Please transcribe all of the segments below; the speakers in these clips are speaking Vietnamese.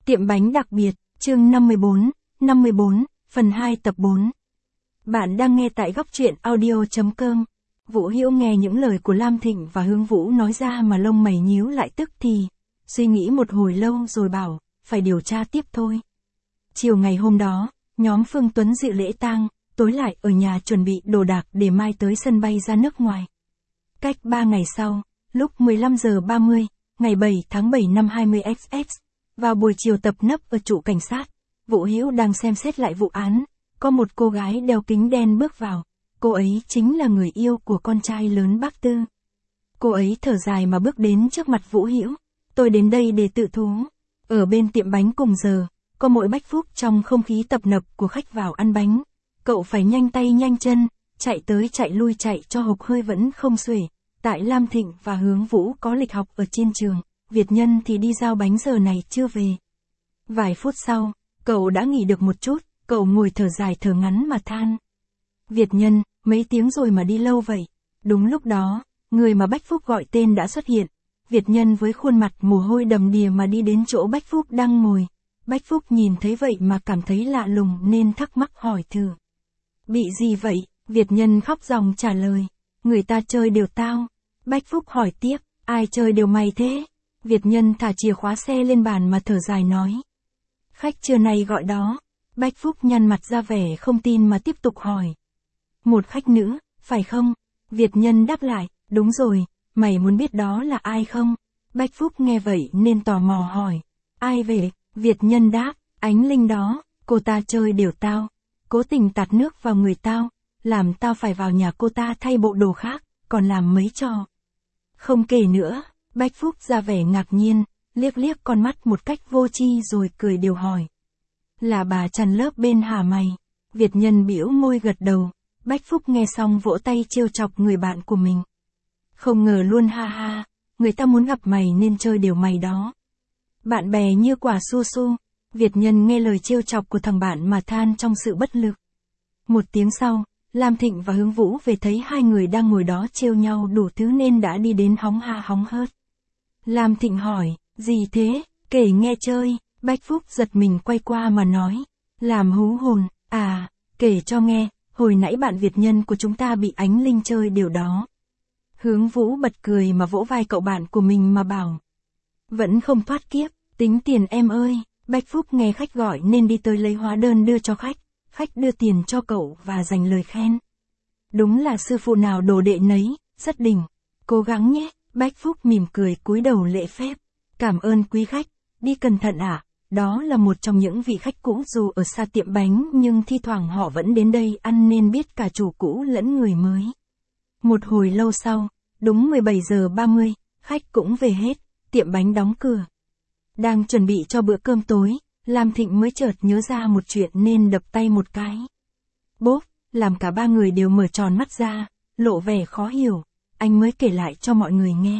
Tiệm bánh đặc biệt, chương 54, phần 2 tập 4. Bạn đang nghe tại góc truyện audio.com. Vũ Hiểu nghe những lời của Lam Thịnh và Hướng Vũ nói ra mà lông mày nhíu lại tức thì, suy nghĩ một hồi lâu rồi bảo, phải điều tra tiếp thôi. Chiều ngày hôm đó, nhóm Phương Tuấn dự lễ tang, tối lại ở nhà chuẩn bị đồ đạc để mai tới sân bay ra nước ngoài. Cách 3 ngày sau, lúc 15 giờ 30, ngày 7 tháng 7 năm 20XX, vào buổi chiều tập nấp ở trụ cảnh sát, Vũ Hiểu đang xem xét lại vụ án, có một cô gái đeo kính đen bước vào, cô ấy chính là người yêu của con trai lớn bác Tư. Cô ấy thở dài mà bước đến trước mặt Vũ Hiểu, tôi đến đây để tự thú. Ở bên tiệm bánh cùng giờ, có mỗi Bách Phúc trong không khí tập nập của khách vào ăn bánh, cậu phải nhanh tay nhanh chân, chạy tới chạy lui chạy cho hộc hơi vẫn không xuể. Tại Lam Thịnh và Hướng Vũ có lịch học ở trên trường, Việt Nhân thì đi giao bánh giờ này chưa về. Vài phút sau, cậu đã nghỉ được một chút, cậu ngồi thở dài thở ngắn mà than. Việt Nhân, mấy tiếng rồi mà đi lâu vậy. Đúng lúc đó, người mà Bách Phúc gọi tên đã xuất hiện. Việt Nhân với khuôn mặt mồ hôi đầm đìa mà đi đến chỗ Bách Phúc đang ngồi. Bách Phúc nhìn thấy vậy mà cảm thấy lạ lùng nên thắc mắc hỏi thử. Bị gì vậy? Việt Nhân khóc ròng trả lời. Người ta chơi đều tao. Bách Phúc hỏi tiếp, ai chơi đều mày thế? Việt Nhân thả chìa khóa xe lên bàn mà thở dài nói. Khách trưa nay gọi đó. Bách Phúc nhăn mặt ra vẻ không tin mà tiếp tục hỏi. Một khách nữ, phải không? Việt Nhân đáp lại, đúng rồi, mày muốn biết đó là ai không? Bách Phúc nghe vậy nên tò mò hỏi. Ai về? Việt Nhân đáp, Ánh Linh đó, cô ta chơi đều tao. Cố tình tạt nước vào người tao, làm tao phải vào nhà cô ta thay bộ đồ khác, còn làm mấy trò. Không kể nữa, Bách Phúc ra vẻ ngạc nhiên, liếc liếc con mắt một cách vô tri rồi cười điều hỏi. Là bà chăn lớp bên hả mày? Việt Nhân bĩu môi gật đầu, Bách Phúc nghe xong vỗ tay trêu chọc người bạn của mình. Không ngờ luôn ha ha, người ta muốn gặp mày nên chơi đều mày đó. Bạn bè như quả su su, Việt Nhân nghe lời trêu chọc của thằng bạn mà than trong sự bất lực. Một tiếng sau, Lam Thịnh và Hướng Vũ về thấy hai người đang ngồi đó trêu nhau đủ thứ nên đã đi đến hóng ha hóng hớt. Lam Thịnh hỏi, gì thế, kể nghe chơi, Bách Phúc giật mình quay qua mà nói, làm hú hồn, à, kể cho nghe, hồi nãy bạn Việt Nhân của chúng ta bị Ánh Linh chơi điều đó. Hướng Vũ bật cười mà vỗ vai cậu bạn của mình mà bảo. Vẫn không thoát kiếp, tính tiền em ơi, Bách Phúc nghe khách gọi nên đi tới lấy hóa đơn đưa cho khách. Khách đưa tiền cho cậu và dành lời khen. Đúng là sư phụ nào đồ đệ nấy, rất đỉnh. Cố gắng nhé, Bách Phúc mỉm cười cúi đầu lễ phép. Cảm ơn quý khách, đi cẩn thận ạ. Đó là một trong những vị khách cũ dù ở xa tiệm bánh nhưng thi thoảng họ vẫn đến đây ăn nên biết cả chủ cũ lẫn người mới. Một hồi lâu sau, đúng 17 giờ 30, khách cũng về hết, tiệm bánh đóng cửa. Đang chuẩn bị cho bữa cơm tối. Lam Thịnh mới chợt nhớ ra một chuyện nên đập tay một cái. Bốp, làm cả ba người đều mở tròn mắt ra, lộ vẻ khó hiểu, anh mới kể lại cho mọi người nghe.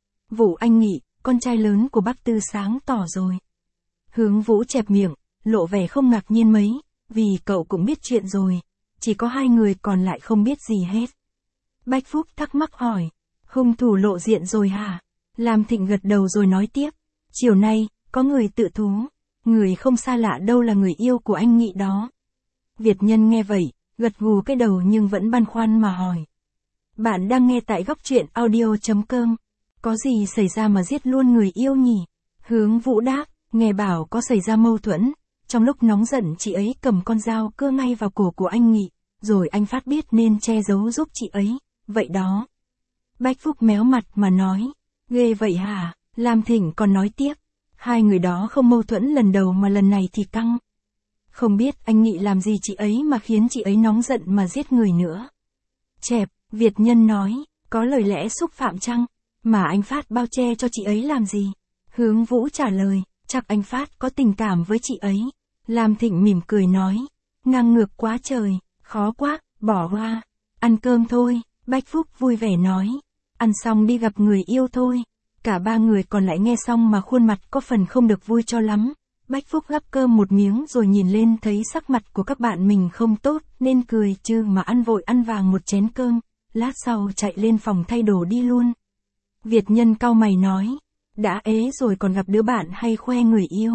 Vũ Anh Nghị, con trai lớn của bác Tư sáng tỏ rồi. Hướng Vũ chẹp miệng, lộ vẻ không ngạc nhiên mấy, vì cậu cũng biết chuyện rồi, chỉ có hai người còn lại không biết gì hết. Bách Phúc thắc mắc hỏi, hung thủ lộ diện rồi hả? Lam Thịnh gật đầu rồi nói tiếp, chiều nay, có người tự thú. Người không xa lạ đâu là người yêu của anh Nghị đó. Việt Nhân nghe vậy, gật gù cái đầu nhưng vẫn băn khoăn mà hỏi. Bạn đang nghe tại góc truyện audio.com. Có gì xảy ra mà giết luôn người yêu nhỉ? Hướng Vũ đáp, nghe bảo có xảy ra mâu thuẫn. Trong lúc nóng giận chị ấy cầm con dao cưa ngay vào cổ của anh Nghị, rồi anh Phát biết nên che giấu giúp chị ấy, vậy đó. Bách Phúc méo mặt mà nói, ghê vậy hả? Lam Thịnh còn nói tiếp. Hai người đó không mâu thuẫn lần đầu mà lần này thì căng. Không biết anh Nghị làm gì chị ấy mà khiến chị ấy nóng giận mà giết người nữa. Chẹp, Việt Nhân nói, có lời lẽ xúc phạm chăng? Mà anh Phát bao che cho chị ấy làm gì? Hướng Vũ trả lời, chắc anh Phát có tình cảm với chị ấy. Lam Thịnh mỉm cười nói, ngang ngược quá trời, khó quá, bỏ qua. Ăn cơm thôi, Bách Phúc vui vẻ nói. Ăn xong đi gặp người yêu thôi. Cả ba người còn lại nghe xong mà khuôn mặt có phần không được vui cho lắm. Bách Phúc gắp cơm một miếng rồi nhìn lên thấy sắc mặt của các bạn mình không tốt nên cười chứ mà ăn vội ăn vàng một chén cơm, lát sau chạy lên phòng thay đồ đi luôn. Việt Nhân cau mày nói, đã ế rồi còn gặp đứa bạn hay khoe người yêu.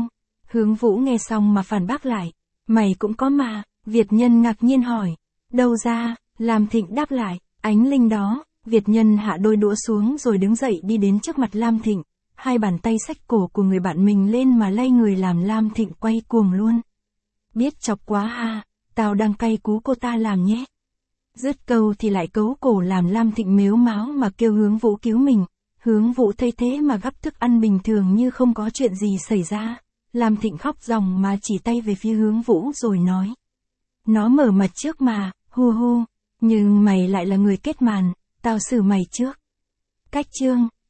Hướng Vũ nghe xong mà phản bác lại. Mày cũng có mà, Việt Nhân ngạc nhiên hỏi. Đâu ra, Lam Thịnh đáp lại, ánh linh đó. Việt Nhân hạ đôi đũa xuống rồi đứng dậy đi đến trước mặt Lam Thịnh. Hai bàn tay xách cổ của người bạn mình lên mà lay người làm Lam Thịnh quay cuồng luôn. Biết chọc quá ha, tao đang cay cú cô ta làm nhé. Dứt câu thì lại cấu cổ làm Lam Thịnh mếu máo mà kêu Hướng Vũ cứu mình. Hướng Vũ thấy thế mà gắp thức ăn bình thường như không có chuyện gì xảy ra. Lam Thịnh khóc ròng mà chỉ tay về phía Hướng Vũ rồi nói. Nó mở mặt trước mà, hu hu, nhưng mày lại là người kết màn, tao xử mày trước. Cách chương